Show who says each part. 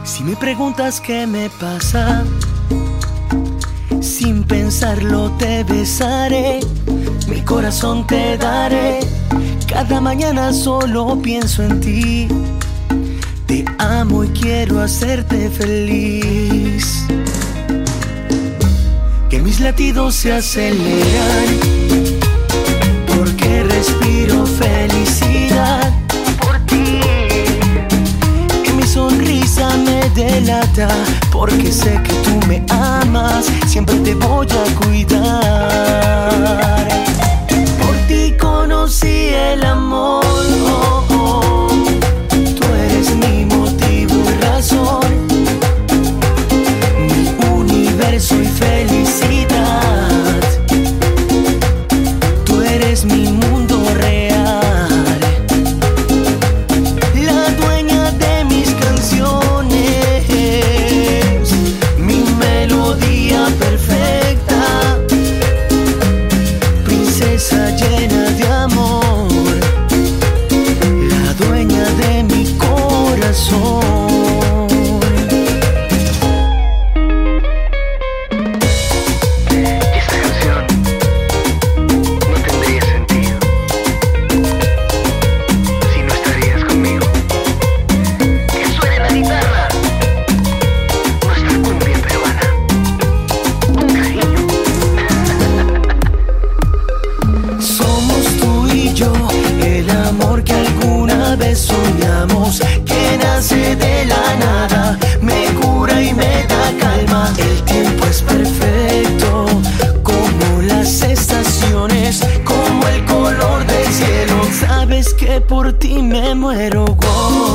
Speaker 1: Si me preguntas qué me pasa, sin pensarlo te besaré, mi corazón te daré. Cada mañana solo pienso en ti, te amo y quiero hacerte feliz. Que mis latidos se aceleran, porque respiro felicidad por ti. Que mi sonrisa me delata, porque sé que tú me amas, siempre te voy a cuidar. Por ti conocí el amor, oh, oh. Tú eres mi motivo y razón, mi universo y felicidad. Tú eres mi mundo real, la dueña de mis canciones, mi melodía perfecta, princesa llena de amor, la dueña de mi corazón.
Speaker 2: Esta canción no tendría sentido si no estarías conmigo. Que suene la guitarra, nuestra cumbia peruana, un cariño.
Speaker 1: Somos tú y yo, el amor que alguna vez soñamos, que nace de la nada, me cura y me da calma. El tiempo es perfecto, como las estaciones, como el color del cielo. Sabes que por ti me muero, wow.